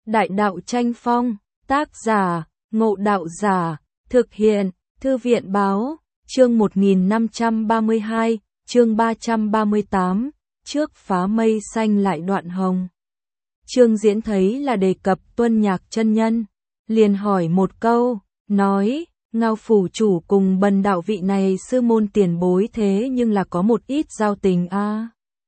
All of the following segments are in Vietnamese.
Đại đạo tranh phong, tác giả, Ngộ Đạo Giả, thực hiện, Thư viện báo, chương 1532, chương 338, trước phá mây xanh lại đoạn hồng. Trương Diễn thấy là đề cập Tuân Nhạc chân nhân, liền hỏi một câu, nói, Ngao phủ chủ cùng Bần đạo vị này sư môn tiền bối thế nhưng là có một ít giao tình a.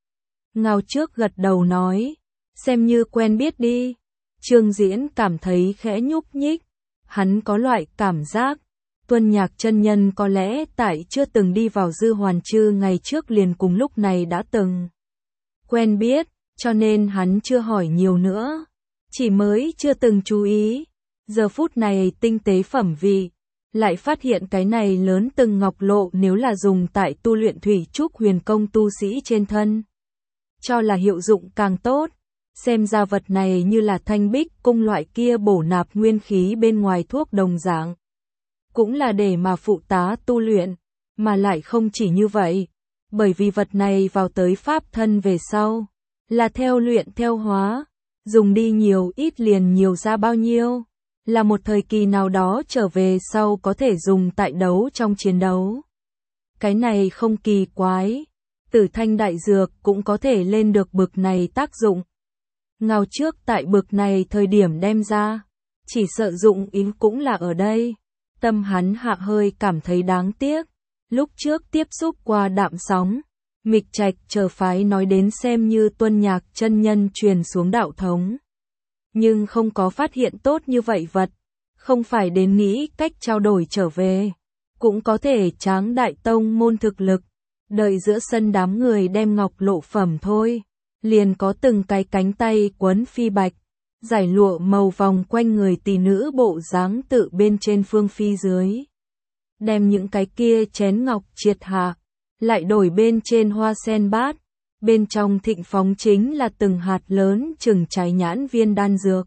Ngao trước gật đầu nói, xem như quen biết đi. Trương Diễn cảm thấy khẽ nhúc nhích, hắn có loại cảm giác, Tuân Nhạc chân nhân có lẽ tại chưa từng đi vào Dư Hoàn Chư ngày trước liền cùng lúc này đã từng quen biết, cho nên hắn chưa hỏi nhiều nữa, chỉ mới chưa từng chú ý. Giờ phút này tinh tế phẩm vị, lại phát hiện cái này lớn từng ngọc lộ nếu là dùng tại tu luyện thủy trúc huyền công tu sĩ trên thân, cho là hiệu dụng càng tốt. Xem ra vật này như là thanh bích cung loại kia bổ nạp nguyên khí bên ngoài thuốc đồng dạng, cũng là để mà phụ tá tu luyện, mà lại không chỉ như vậy, bởi vì vật này vào tới pháp thân về sau, là theo luyện theo hóa, dùng đi nhiều ít liền nhiều ra bao nhiêu, là một thời kỳ nào đó trở về sau có thể dùng tại đấu trong chiến đấu. Cái này không kỳ quái, Tử Thanh đại dược cũng có thể lên được bực này tác dụng. Ngao trước tại bực này thời điểm đem ra, chỉ sợ dụng ý cũng là ở đây. Tâm hắn hạ hơi cảm thấy đáng tiếc, lúc trước tiếp xúc qua đạm sóng, Mịch Trạch chờ phái nói đến xem như Tuân Nhạc chân nhân truyền xuống đạo thống, nhưng không có phát hiện tốt như vậy vật, không phải đến nghĩ cách trao đổi trở về, cũng có thể tráng đại tông môn thực lực, đợi giữa sân đám người đem ngọc lộ phẩm thôi, liền có từng cái cánh tay quấn phi bạch, giải lụa màu vòng quanh người tỷ nữ bộ dáng tự bên trên phương phi dưới. Đem những cái kia chén ngọc triệt hạ, lại đổi bên trên hoa sen bát, bên trong thịnh phóng chính là từng hạt lớn chừng trái nhãn viên đan dược.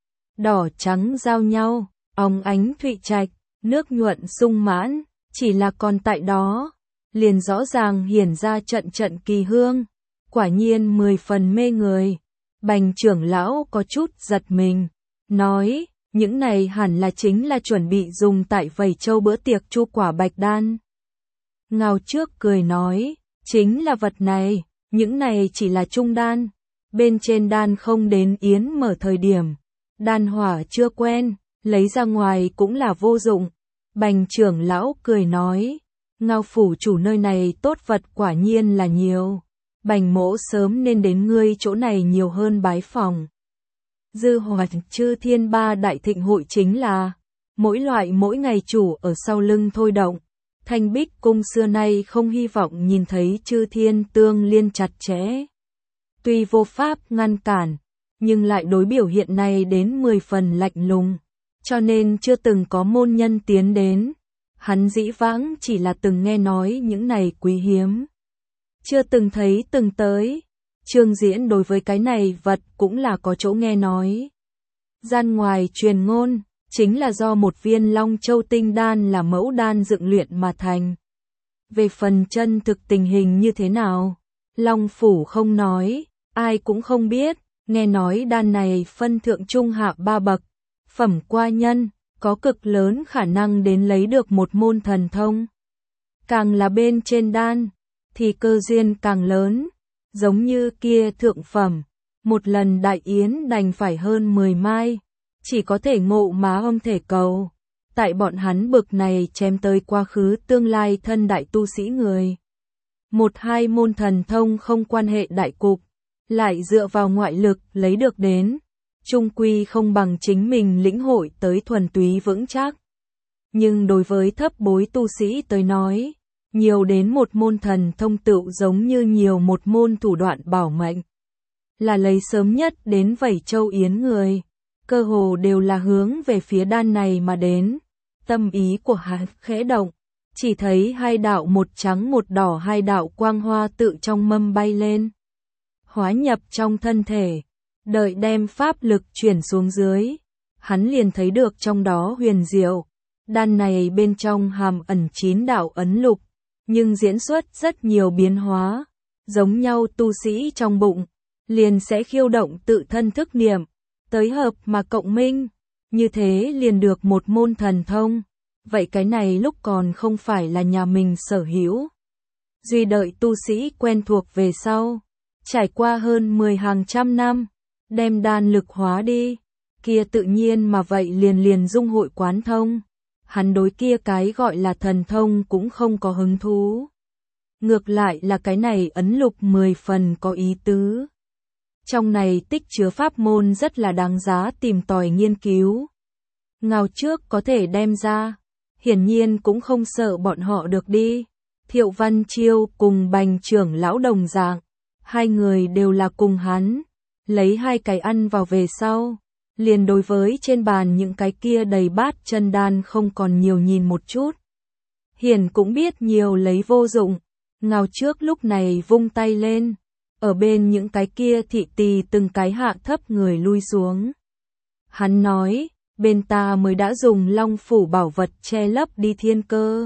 Đỏ trắng giao nhau, óng ánh thụy trạch, nước nhuận sung mãn, chỉ là còn tại đó, liền rõ ràng hiển ra trận trận kỳ hương, quả nhiên 10 phần mê người. Bành trưởng lão có chút giật mình, nói, những này hẳn là chính là chuẩn bị dùng tại Vầy Châu bữa tiệc chu quả bạch đan. Ngao trước cười nói, chính là vật này, những này chỉ là trung đan, bên trên đan không đến yến mở thời điểm, đan hỏa chưa quen, lấy ra ngoài cũng là vô dụng. Bành trưởng lão cười nói, Ngao phủ chủ nơi này tốt vật quả nhiên là nhiều. Bành mỗ sớm nên đến ngươi chỗ này nhiều hơn bái phòng. Dư Hoàn Chư Thiên Ba đại thịnh hội chính là mỗi loại mỗi ngày chủ ở sau lưng thôi động. Thanh Bích cung xưa nay không hy vọng nhìn thấy chư thiên tương liên chặt chẽ. Tuy vô pháp ngăn cản, nhưng lại đối biểu hiện này đến 10 phần lạnh lùng, cho nên chưa từng có môn nhân tiến đến. Hắn dĩ vãng chỉ là từng nghe nói những này quý hiếm, chưa từng thấy từng tới. Trương Diễn đối với cái này vật cũng là có chỗ nghe nói. Gian ngoài truyền ngôn, chính là do một viên Long Châu tinh đan là mẫu đan dựng luyện mà thành. Về phần chân thực tình hình như thế nào, Long Phủ không nói, ai cũng không biết, nghe nói đan này phân thượng trung hạ 3 bậc, phẩm qua nhân, có cực lớn khả năng đến lấy được một môn thần thông. Càng là bên trên đan, thì cơ duyên càng lớn, giống như kia thượng phẩm, một lần đại yến đành phải hơn 10 mai, chỉ có thể ngộ má không thể cầu. Tại bọn hắn bực này chém tới quá khứ tương lai thân đại tu sĩ người. Một hai môn thần thông không quan hệ đại cục, lại dựa vào ngoại lực lấy được đến, chung quy không bằng chính mình lĩnh hội tới thuần túy vững chắc. Nhưng đối với thấp bối tu sĩ tới nói, nhiều đến một môn thần thông tựu giống như nhiều một môn thủ đoạn bảo mệnh. Là lấy sớm nhất đến Vầy Châu yến người, cơ hồ đều là hướng về phía đan này mà đến. Tâm ý của hắn khẽ động, chỉ thấy hai đạo một trắng một đỏ hai đạo quang hoa tự trong mâm bay lên, hóa nhập trong thân thể, đợi đem pháp lực chuyển xuống dưới, hắn liền thấy được trong đó huyền diệu. Đan này bên trong hàm ẩn 9 đạo ấn lục, nhưng diễn xuất rất nhiều biến hóa, giống nhau tu sĩ trong bụng, liền sẽ khiêu động tự thân thức niệm, tới hợp mà cộng minh, như thế liền được một môn thần thông. Vậy cái này lúc còn không phải là nhà mình sở hữu. Duy đợi tu sĩ quen thuộc về sau, trải qua hơn 10 hàng trăm năm, đem đan lực hóa đi, kia tự nhiên mà vậy liền dung hội quán thông. Hắn đối kia cái gọi là thần thông cũng không có hứng thú. Ngược lại là cái này ấn lục 10 phần có ý tứ. Trong này tích chứa pháp môn rất là đáng giá tìm tòi nghiên cứu. Ngao trước có thể đem ra, hiển nhiên cũng không sợ bọn họ được đi. Thiệu Văn Chiêu cùng Bành trưởng lão đồng dạng, hai người đều là cùng hắn, lấy hai cái ăn vào về sau, liền đối với trên bàn những cái kia đầy bát chân đan không còn nhiều nhìn một chút. Hiển cũng biết nhiều lấy vô dụng, Ngao trước lúc này vung tay lên, ở bên những cái kia thị tỳ từng cái hạ thấp người lui xuống. Hắn nói, bên ta mới đã dùng long phủ bảo vật che lấp đi thiên cơ.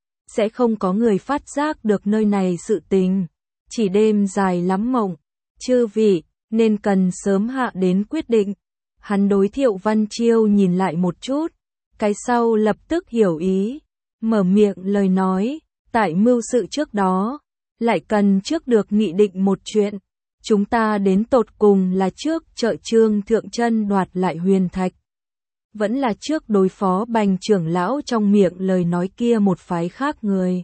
Sẽ không có người phát giác được nơi này sự tình, chỉ đêm dài lắm mộng, chư vị, nên cần sớm hạ đến quyết định. Hắn đối Thiệu Văn Chiêu nhìn lại một chút, cái sau lập tức hiểu ý, mở miệng lời nói, tại mưu sự trước đó, lại cần trước được nghị định một chuyện, chúng ta đến tột cùng là trước trợ Trương Thượng Chân đoạt lại huyền thạch. Vẫn là trước đối phó Bành trưởng lão trong miệng lời nói kia một phái khác người.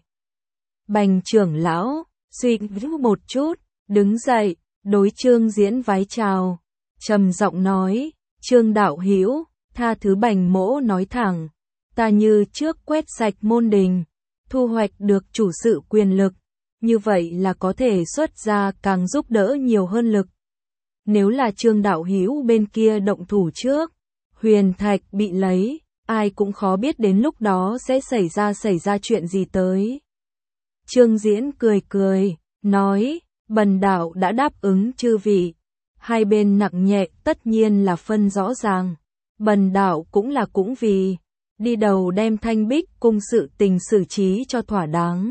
Bành trưởng lão, suy nghĩ một chút, đứng dậy, đối Trương Diễn vái chào, trầm giọng nói, Trương đạo hữu, tha thứ Bành mỗ nói thẳng, ta như trước quét sạch môn đình, thu hoạch được chủ sự quyền lực, như vậy là có thể xuất ra càng giúp đỡ nhiều hơn lực. Nếu là Trương đạo hữu bên kia động thủ trước, huyền thạch bị lấy, ai cũng khó biết đến lúc đó sẽ xảy ra chuyện gì tới. Trương Diễn cười cười, nói, bần đạo đã đáp ứng chư vị, hai bên nặng nhẹ tất nhiên là phân rõ ràng, bần đạo cũng vì đi đầu đem Thanh Bích cung sự tình xử trí cho thỏa đáng.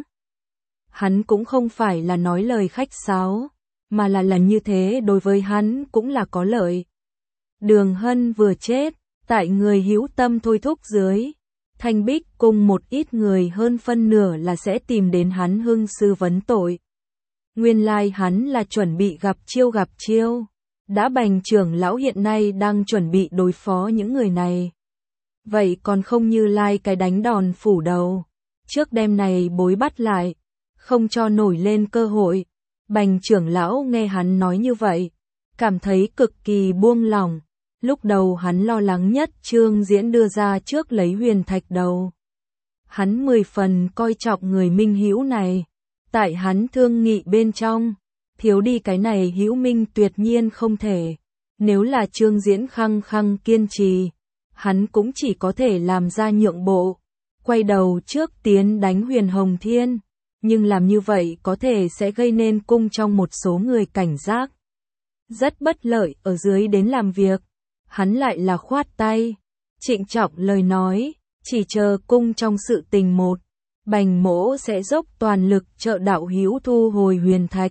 Hắn cũng không phải là nói lời khách sáo, mà là lần như thế đối với hắn cũng là có lợi. Đường Hân vừa chết, tại người hữu tâm thôi thúc dưới, Thanh Bích cung một ít người hơn phân nửa là sẽ tìm đến hắn hưng sư vấn tội. Nguyên lai hắn là chuẩn bị gặp chiêu, đã Bành trưởng lão hiện nay đang chuẩn bị đối phó những người này. Vậy còn không như lai cái đánh đòn phủ đầu, trước đêm này bối bắt lại, không cho nổi lên cơ hội. Bành trưởng lão nghe hắn nói như vậy, cảm thấy cực kỳ buông lỏng. Lúc đầu hắn lo lắng nhất Trương Diễn đưa ra trước lấy huyền thạch đầu. Hắn 10 phần coi trọng người minh hữu này, tại hắn thương nghị bên trong, thiếu đi cái này hữu minh tuyệt nhiên không thể. Nếu là Trương Diễn khăng kiên trì, hắn cũng chỉ có thể làm ra nhượng bộ, quay đầu trước tiến đánh Huyền Hồng Thiên, nhưng làm như vậy có thể sẽ gây nên cung trong một số người cảnh giác. Rất bất lợi ở dưới đến làm việc. Hắn lại là khoát tay, trịnh trọng lời nói, chỉ chờ cung trong sự tình một, Bành mỗ sẽ dốc toàn lực trợ đạo hữu thu hồi huyền thạch.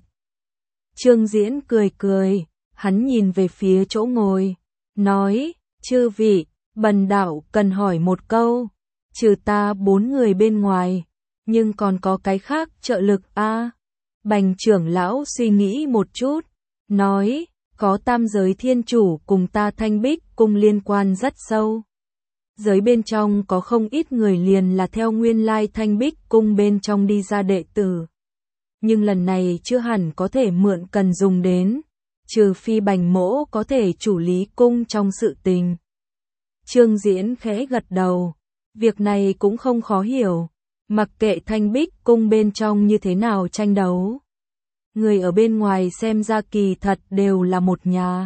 Trương Diễn cười, hắn nhìn về phía chỗ ngồi, nói, chư vị, bần đạo cần hỏi một câu, trừ ta 4 người bên ngoài, nhưng còn có cái khác trợ lực a? Bành trưởng lão suy nghĩ một chút, nói, có tam giới thiên chủ cùng ta Thanh Bích cung liên quan rất sâu. Giới bên trong có không ít người liền là theo nguyên lai Thanh Bích cung bên trong đi ra đệ tử. Nhưng lần này chưa hẳn có thể mượn cần dùng đến, trừ phi Bành mỗ có thể chủ lý cung trong sự tình. Trương Diễn khẽ gật đầu, việc này cũng không khó hiểu, mặc kệ Thanh Bích cung bên trong như thế nào tranh đấu. Người ở bên ngoài xem ra kỳ thật đều là một nhà.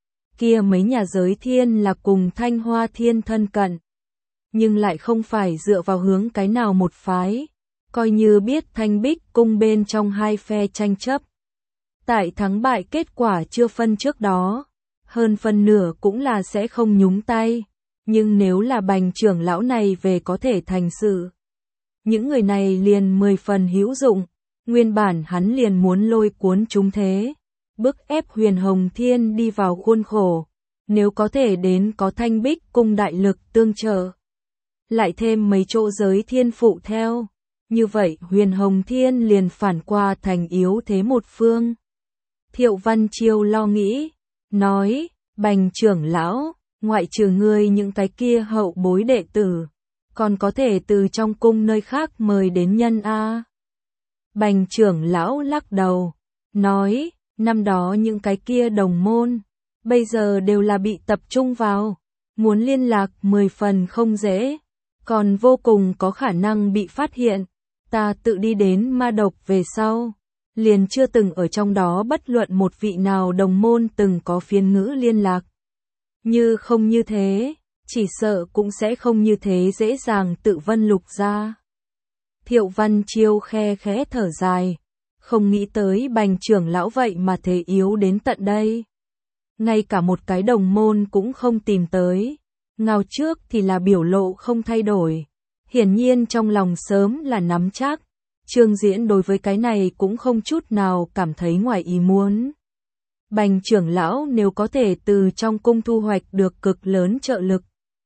Kia mấy nhà giới thiên là cùng Thanh Hoa Thiên thân cận, nhưng lại không phải dựa vào hướng cái nào một phái, coi như biết Thanh Bích cung bên trong hai phe tranh chấp. Tại thắng bại kết quả chưa phân trước đó, hơn phân nửa cũng là sẽ không nhúng tay, nhưng nếu là Bành trưởng lão này về có thể thành sự. Những người này liền 10 phần hữu dụng. Nguyên bản hắn liền muốn lôi cuốn chúng thế, bức ép Huyền Hồng Thiên đi vào khuôn khổ. nếu có thể đến có Thanh Bích cung đại lực tương trợ, lại thêm mấy chỗ giới thiên phụ theo, như vậy Huyền Hồng Thiên liền phản qua thành yếu thế một phương. Thiệu Văn Chiêu lo nghĩ, nói, Bành trưởng lão, ngoại trừ ngươi những cái kia hậu bối đệ tử, còn có thể từ trong cung nơi khác mời đến nhân a. Bành trưởng lão lắc đầu, nói, năm đó những cái kia đồng môn, bây giờ đều là bị tập trung vào, muốn liên lạc 10 phần không dễ, còn vô cùng có khả năng bị phát hiện. Ta tự đi đến ma độc về sau, liền chưa từng ở trong đó bất luận một vị nào đồng môn từng có phiên ngữ liên lạc. Như không như thế, chỉ sợ cũng sẽ không như thế dễ dàng tự vân lục ra. Thiệu Văn Chiêu khe khẽ thở dài, không nghĩ tới Bành trưởng lão vậy mà thế yếu đến tận đây. Ngay cả một cái đồng môn cũng không tìm tới, ngao trước thì là biểu lộ không thay đổi. Hiển nhiên trong lòng sớm là nắm chắc, Trương Diễn đối với cái này cũng không chút nào cảm thấy ngoài ý muốn. Bành trưởng lão nếu có thể từ trong cung thu hoạch được cực lớn trợ lực,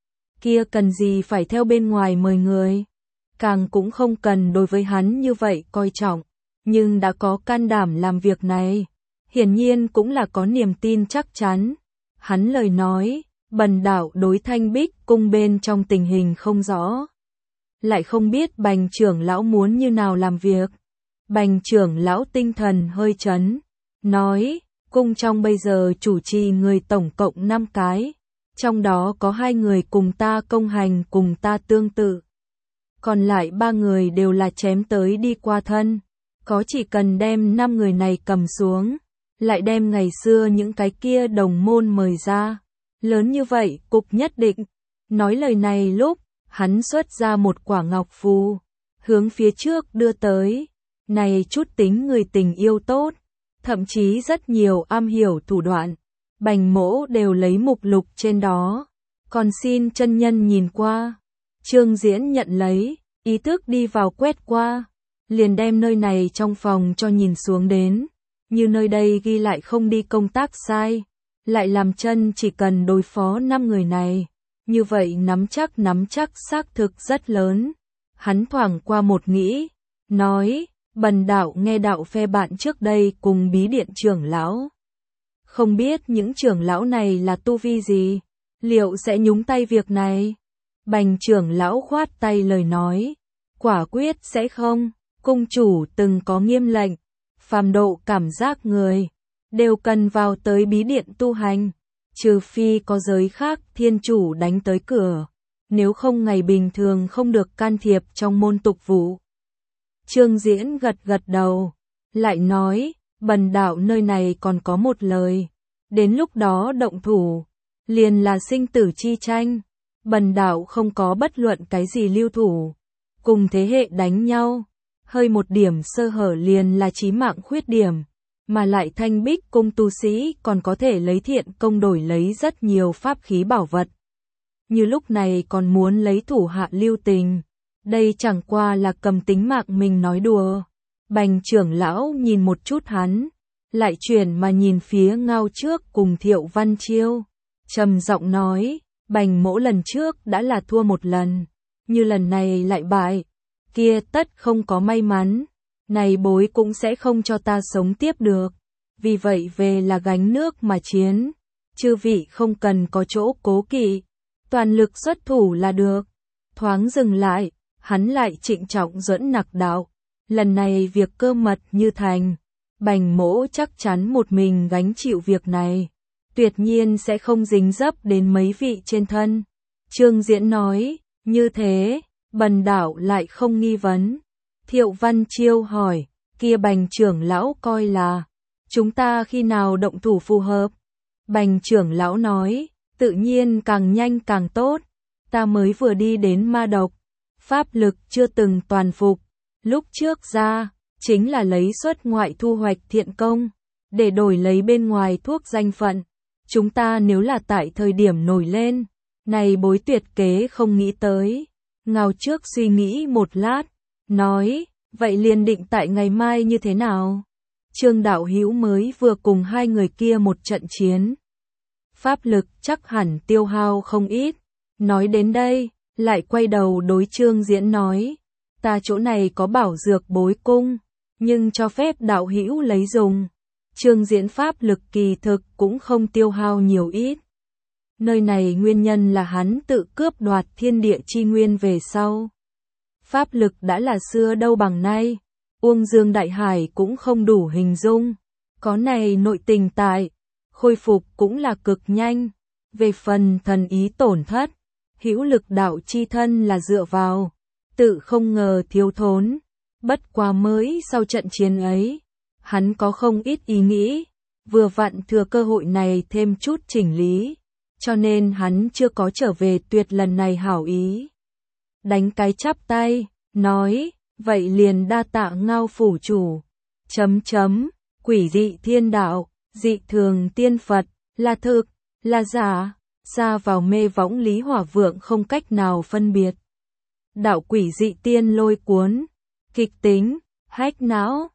kia cần gì phải theo bên ngoài mời người, càng cũng không cần đối với hắn như vậy coi trọng, nhưng đã có can đảm làm việc này, hiển nhiên cũng là có niềm tin chắc chắn. Hắn lời nói, bần đạo đối Thanh Bích cung bên trong tình hình không rõ, lại không biết Bành trưởng lão muốn như nào làm việc. Bành trưởng lão tinh thần hơi chấn, nói, cung trong bây giờ chủ trì người tổng cộng 5 cái, trong đó có 2 người cùng ta công hành cùng ta tương tự, còn lại 3 người đều là chém tới đi qua thân, có chỉ cần đem 5 người này cầm xuống, lại đem ngày xưa những cái kia đồng môn mời ra, lớn như vậy cục nhất định. Nói lời này lúc, hắn xuất ra một quả ngọc phù, hướng phía trước đưa tới, này chút tính người tình yêu tốt, thậm chí rất nhiều am hiểu thủ đoạn, Bành mỗ đều lấy mục lục trên đó, còn xin chân nhân nhìn qua. Trương Diễn nhận lấy, ý thức đi vào quét qua, liền đem nơi này trong phòng cho nhìn xuống đến, như nơi đây ghi lại không đi công tác sai, lại làm chân chỉ cần đối phó 5 người này, như vậy nắm chắc xác thực rất lớn. Hắn thoảng qua một nghĩ, nói, bần đạo nghe đạo phe bạn trước đây cùng bí điện trưởng lão, không biết những trưởng lão này là tu vi gì, liệu sẽ nhúng tay việc này. Bành trưởng lão khoát tay lời nói, quả quyết sẽ không, cung chủ từng có nghiêm lệnh, phàm độ cảm giác người, đều cần vào tới bí điện tu hành, trừ phi có giới khác thiên chủ đánh tới cửa, nếu không ngày bình thường không được can thiệp trong môn tục vụ. Trương Diễn gật đầu, lại nói, bần đạo nơi này còn có một lời, đến lúc đó động thủ, liền là sinh tử chi tranh, bần đạo không có bất luận cái gì lưu thủ, cùng thế hệ đánh nhau, hơi một điểm sơ hở liền là chí mạng khuyết điểm, mà lại Thanh Bích cung tu sĩ còn có thể lấy thiện công đổi lấy rất nhiều pháp khí bảo vật. Như lúc này còn muốn lấy thủ hạ lưu tình, đây chẳng qua là cầm tính mạng mình nói đùa. Bành trưởng lão nhìn một chút hắn, lại chuyển mà nhìn phía Ngao trước cùng Thiệu Văn Chiêu, trầm giọng nói, Bành mỗ lần trước đã là thua một lần, như lần này lại bại, kia tất không có may mắn, này bối cũng sẽ không cho ta sống tiếp được, vì vậy về là gánh nước mà chiến, chư vị không cần có chỗ cố kỵ, toàn lực xuất thủ là được. Thoáng dừng lại, hắn lại trịnh trọng dẫn nặc đạo, lần này việc cơ mật như thành, Bành mỗ chắc chắn một mình gánh chịu việc này, tuyệt nhiên sẽ không dính dấp đến mấy vị trên thân. Trương Diễn nói, như thế, bần đạo lại không nghi vấn. Thiệu Văn Chiêu hỏi, kia Bành trưởng lão coi là, chúng ta khi nào động thủ phù hợp? Bành trưởng lão nói, tự nhiên càng nhanh càng tốt, ta mới vừa đi đến ma độc, pháp lực chưa từng toàn phục, lúc trước ra, chính là lấy xuất ngoại thu hoạch thiện công, để đổi lấy bên ngoài thuốc danh phận. Chúng ta nếu là tại thời điểm nổi lên, này bối tuyệt kế không nghĩ tới. Ngao trước suy nghĩ một lát, nói, vậy liền định tại ngày mai như thế nào? Trương đạo hữu mới vừa cùng 2 người kia một trận chiến. pháp lực chắc hẳn tiêu hao không ít. Nói đến đây, lại quay đầu đối Trương Diễn nói, ta chỗ này có bảo dược bối cung, nhưng cho phép đạo hữu lấy dùng. Trương Diễn pháp lực kỳ thực cũng không tiêu hao nhiều ít. Nơi này nguyên nhân là hắn tự cướp đoạt thiên địa chi nguyên về sau. Pháp lực đã là xưa đâu bằng nay, Uông Dương Đại Hải cũng không đủ hình dung. Có này nội tình tại, khôi phục cũng là cực nhanh. Về phần thần ý tổn thất, hữu lực đạo chi thân là dựa vào, tự không ngờ thiếu thốn. Bất quá mới sau trận chiến ấy, hắn có không ít ý nghĩ, vừa vặn thừa cơ hội này thêm chút chỉnh lý, cho nên hắn chưa có trở về Tuyệt lần này hảo ý. Đánh cái chắp tay, nói, vậy liền đa tạ Ngao phủ chủ. Quỷ dị thiên đạo, dị thường tiên Phật, là thực, là giả, xa vào mê võng Lý Hỏa Vượng không cách nào phân biệt. Đạo quỷ dị tiên lôi cuốn, kịch tính, hách não,